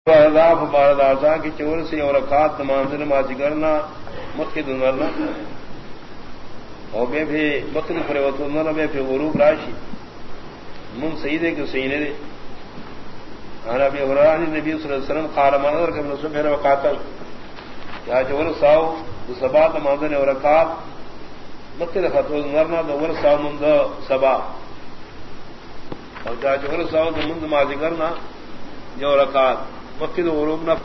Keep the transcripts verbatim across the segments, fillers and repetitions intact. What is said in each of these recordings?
آزا کی چور سے اور رکعت منزل ماضی کرنا متخد نرنا اور بے بھی مختلف فرتنا بے پھر غروب راشی من سیدے کے سینے دے انا بھی عمران نبی صلی اللہ علیہ وسلم قال منظر کے نصب ہے وقاتل یا چور ساو سبات منزل اور رکعت مختلف فرتنا نرنا دور ساو من سبا اور جا چور ساو من ماضی کرنا جو رکعت مقید غروب نہ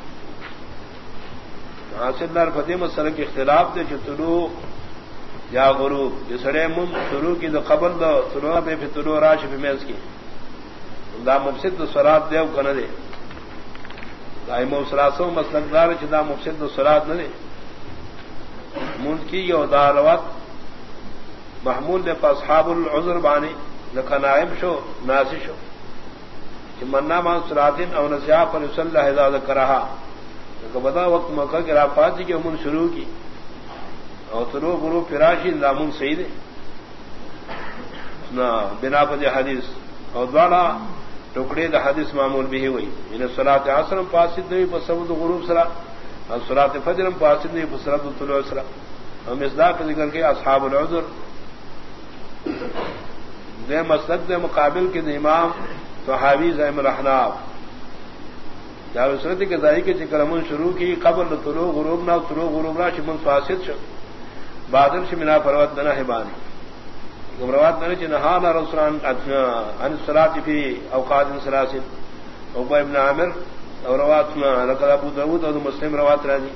حاصل دار فتح مسئلہ کے اختلاف دے جو طلوع یا غروب جو سڑے من شروع کی دو قبل دو طلوع بے پھر طلوع راش پہ میز کی دا مفسد دو سرات دے کن دے دائی موسراسوں مسلک دار چھ دا مفسد دو سرات نہ دے من کی گو دا روات محمول دے فاصحاب العذر بانی لکھا نائم شو ناسی شو کہ منا مان سراتن او نسیاء پر صلی اللہ علیہ وسلم کرہا کہ بدا وقت مکہ کی رافاتی کے من شروع کی اور طلوع غروب فراشی لامن سید نا بنا پر حدیث اور دوڑا ٹکڑے دا حدیث معمول بھی ہوئی انہیں صلاۃ عصر فاسد نہیں بسبب غروب سرا اور صلاۃ فجر فاسد نہیں بسبب طلوع سرا ہم مصداق ذکر کے اصحاب العذر دے مسلک دے مقابل کے امام صحابی زیم الاحناف یا صورت کے ذاہی کے چکرمن شروع کی قبل طلوع غروب نہ طلوع غروب نہ شمن فاسد شو بادل شمنا فروت نہ ہبانی روات نہ نہا نہ رسولان عن الصلاۃ فی اوقات ثلاث ابو ابن عامر اور روات نہ لقد ابو داؤد اور مسلم روات راضی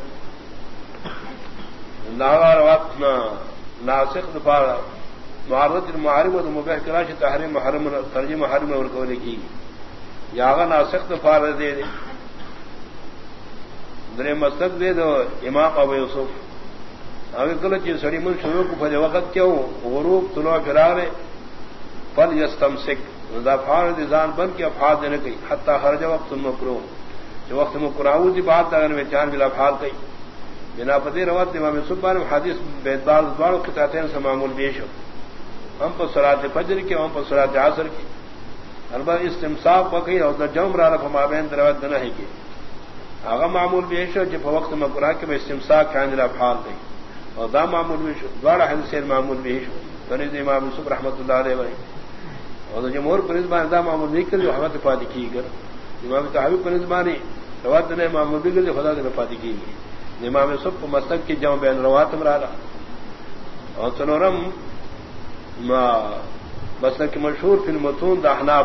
نہ روات نہ ناسخ دفار معارض المعارم و مباح کراش تحریم محرم ترجمہ محرم اور کو لکھی یاغا ناسخ فار دے دے درے مسلک دے دو امام ابو یوسف اگر کل چیز سڑی من شروع کو فجر وقت کیوں غروب طلوع فرارے فل یستمسک دفار دیزان بن کے افعال دینے کی حتی خرج وقت مکروہ جو وقت مکراہو دی بات اگر میں چاند بلا افعال کی بنا پتی روات امام سبحان حدیث بیدبار دوار قطعتین سے معمول بیش ہو ہم پر صلاۃ فجر کی ہم پر صلاۃ عصر کی البتہ استمساک وقی اور جمع را فمابین دروت نہ ہے کہ آغا معمول بھی ہے جب وقت مکرہ کے استمساک کان لا افعال دی اور دا معمول بھی دوڑا حدیث معمول بھی ہے فرض امام یوسف رحمۃ اللہ علیہ اور جمہور پر نسبت دا معمول بھی کر جو حمد فادی کی کر امام طحاوی پر نسبانی روات نے معمول بھی کر خدا نے فادی کی امام یوسف کو مسلک کی جمع بین روات مرا اور سنورم مسلک کی مشہور فی المتون دا احناف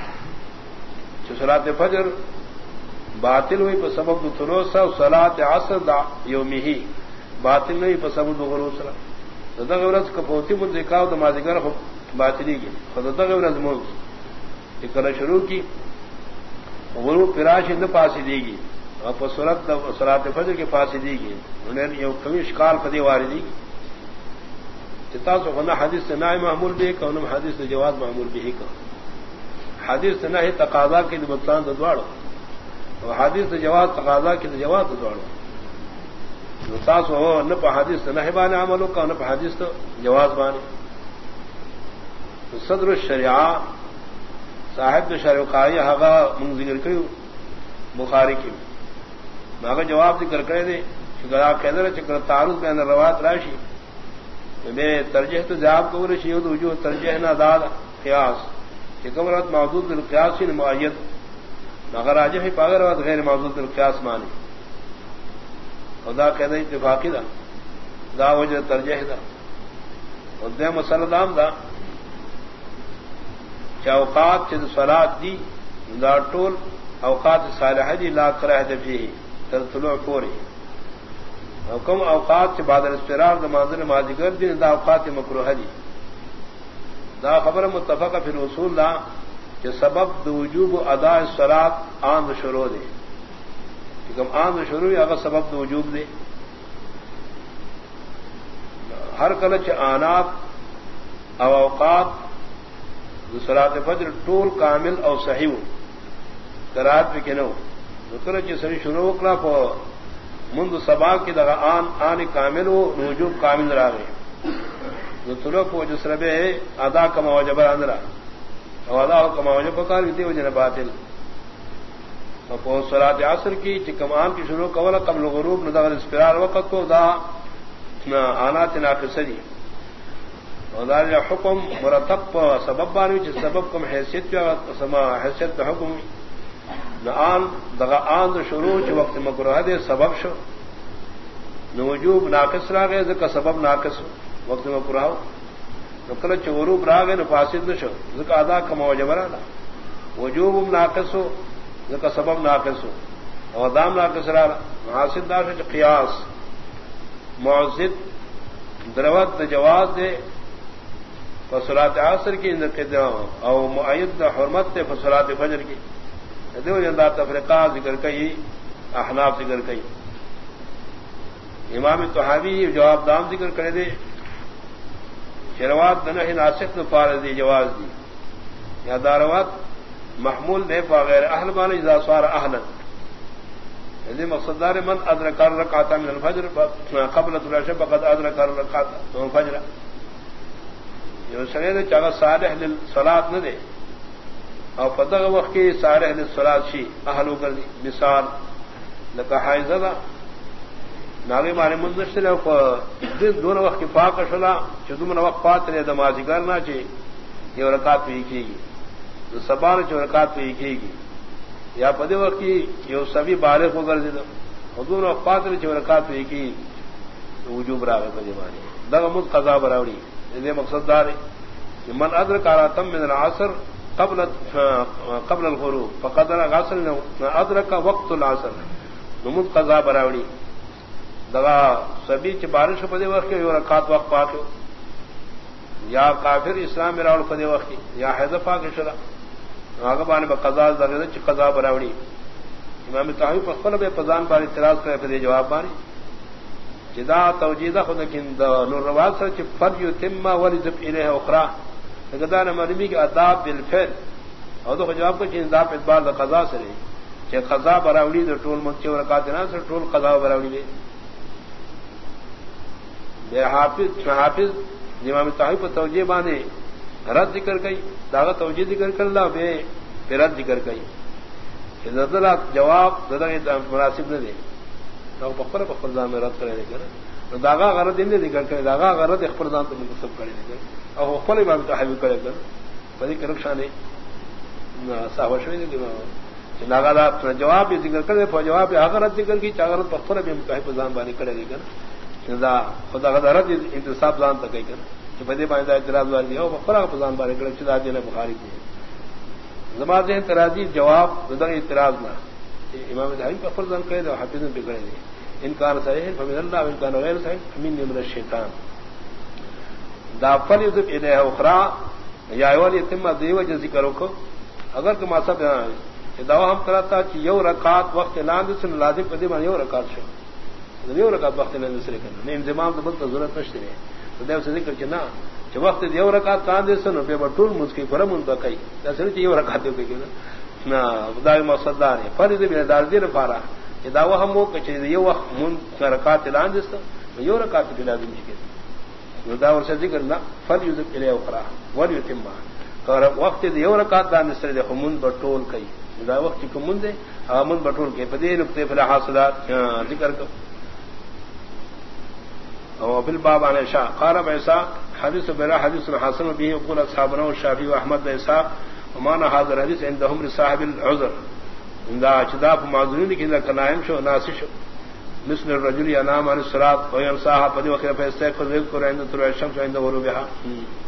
صلاۃ فجر باطل ہوئی پر سبب طلوع سا صلاۃ عصر دا یومی باطل نہیں پر سبب غروب سرا ددا غرض کپوتی من ذکاو دا مازیگر باطلی کی خدا غرض موز کہ شروع کی غروب فراش نہ پاسی دی گی اور پر صورت صلاۃ فجر کے پاسی دی گی انہیں یہ کبھی اشکال فدی واردی کی چتا سو ہونا حدیث سے نہ معمول بھی کہ انہوں حدیث سے جواز معمول بھی کہ حدیث سے نہ ہی تقاضا کے نقصان تو دوڑو اور حدیث سے جواز تقاضا کے جواز تو دوڑو نتاس ہو نہ پہ حدیث سے نہ بانے عملوں کا نہ پہ حدیث تو جواز بانے صدر الشریعہ صاحب شرقائی حقا من ذکر کرو بخاری کی ماں جواب ذکر کرے دے شکر آپ کہہ دے چکر تعارض میں روات راشی میں ترجیح تو جواب کو رشی ہو تو جو ترجیح نہ داد قیاس کہ کمرات موجود القیاس ہی معید مگر راجح ہی پاگر وقت غیر موجود القیاس مانی خدا کہہ دے اتفاقی دا دا وجہ ترجیح دا اور دے مسئلہ دام دا چا اوقات چا صلاة دی دا ٹول اوقات صالحہ دی لا کرہ دفیہ تر طلوع پوری کم اوقات سے بعد الاستقرار دا منزل ماذکر دی دا اوقات مکروہ دی دا خبر متفق فی الاصول دا کہ سبب دا وجوب ادا الصلاۃ آن دا شروع دے کم آن دا شروع اگر سبب دا وجوب دے ہر کلچ آنات او اوقات دا صلاۃ فجر طول کامل او صحیح قرات پہ کنو کلچ سری شروع کلا پا منذ سبا کی دغا آن آن کامل و وجوب کامل را گئے جو طلوع کو جسربے ادا کما وجب اندرا اور ادا کما وجب کار دی وجہ باطل صلاۃ عصر کی چکمان کی شروع قبل قبل غروب نظر اسپرار وقت کو دا آنا تناقصری اور حکم مرتب سبب بانی جس سبب کم حیثیت حیثیت حکم آن دغا آن شروع چ وقت مکروہ دے سبب شو نوجوب ناقص را گئے ذکا سبب ناقص وقت مکروہ نقل چ غروب را گئے نفاسد نشو ذکا ادا کما وجب را وجوب ناقص ہو ذکا سبب ناقص ہو اور دام ناقص را حاصل دار چ قیاس معزد دروت جواز دے فصلاۃ عصر کی او معید حرمت دے فصلاۃ فجر کی دیو جندا تفریقہ ذکر کئی احناف ذکر کئی امام طحاوی جواب دام ذکر کرے دے شروات نہ ناسخ فارض دی جواز دی یا داروات محمول دے بغیر اہل بان اذا صار اہلا یعنی مقصد دار من ادرک رکعت من الفجر قبل طلوع الشمس فقد ادرک رکعت من الفجر یہ سنے چاہا صالح للصلاۃ نہ دے اور فتح وقت کی صالح للصلاۃ شی اہل کر دی مثال لکا حائزہ ناغی مانے منشر دونوں وقت کی پاک شلا چدمن وقت پات نے دمازی کرنا چاہیے یہ رکعت بھی کی گی سبان جو رکعت بھی کی گی یا پدے وقت کی یہ سبھی بالغ کو کر دے دو دونوں وقت پات نے جو رکعت بھی کی وجوب راغ پدے مانے دغ مد قضا براوڑی یہ مقصد دار ہے من ادرک راتم من العصر قبل قبل الغروب فقد غسل ادرک وقت العصر نمد قضا براوڑی دغا سبھی چ بارش پدے وقت کے رکعت وقت پاکو یا کافر اسلام میں راول پدے وقت یا حیض پاک شرا آگے بانے بقضا درجہ چ قضا براوڑی امام طحاوی پر خپل بے پزان پر اعتراض کرے پدے جواب بانی جدا توجیدہ خود کین نور رواز سے چ فر یتم ولذب الیہ اخرى گدان مرمی کے اداب بالفعل اور تو جواب کو چین دا اعتبار قضا سے کہ قضا براوڑی دے ٹول مت چ رکعت نہ سے ٹول قضا براوڑی دے بے حافظ حافظ امام طحاوی پر توجیہ بانے رد ذکر گئی داغ توجیہ ذکر کر لا بے پھر رد ذکر گئی کہ نظر جواب دادا مناسب نہ دے تو بخر بخر دان میں رد کرے گا داغا غرض ان ذکر کرے داغا غرض اخبار دان تو منتسب کرے گا اور خپل امام طحاوی کرے گا بڑی کرکشانے صاحب شوی نے کہ داغا دا جواب ذکر کرے تو جواب اگر رد ذکر کی چاغر بخر بھی طحاوی دان بانی کرے گا دا خدا غدارت انتصاب زان تک کر کہ بدے باندې اعتراض ور دی او بخرا فزان بارے کڑ چدا دی نے بخاری کی زما ذہن تراضی جواب دا اعتراض نہ امام طحاوی پر فرض کہے تو حافظ نے بگڑے دی انکار صحیح فمن اللہ و انکار غیر صحیح من من الشیطان دا فرض الیہ اخرى یا اول یتم دیو ذکر کو اگر کہ ما سب دعوا ہم کراتا کہ یو رکعت وقت اعلان سن لازم بدے باندې یو رکعت شو دیو رکعت وقت نے دوسرے کرنا نہیں انضمام تو بلکہ ضرورت نشتے ہے تو دیو سے ذکر چنا کہ وقت دیو رکعت کہاں دے سنو بے بٹول مجھ کی فرم ان کا کئی ایسے دیو رکعت دیو کہ نا خدای مقصد دار ہے فرض بھی دار دیر پارا کہ دعوا ہم وہ کہ یہ وقت من رکعت اعلان دستا یو رکعت بھی لازم ہے دعوا سے ذکر نہ فرض الیہ اخرى ولیتم اور وقت دیو رکعت دان سر دے من بٹول کئی دا وقت کو من دے من بٹول کے پدے نقطے پر حاصلات ذکر کو او بالباب عن عائشہ قال عائشہ حدیث برا حدیث حسن به يقول اصحابنا والشافعي واحمد واسحاق وما هذا الحديث عندهم لصاحب العذر عند اشداف معذورين كذا كنائم شو ناسش مثل الرجل ينام عن الصلاه وينساها فدي وقت فيستيقظ يذكر عند طلوع الشمس عند غروبها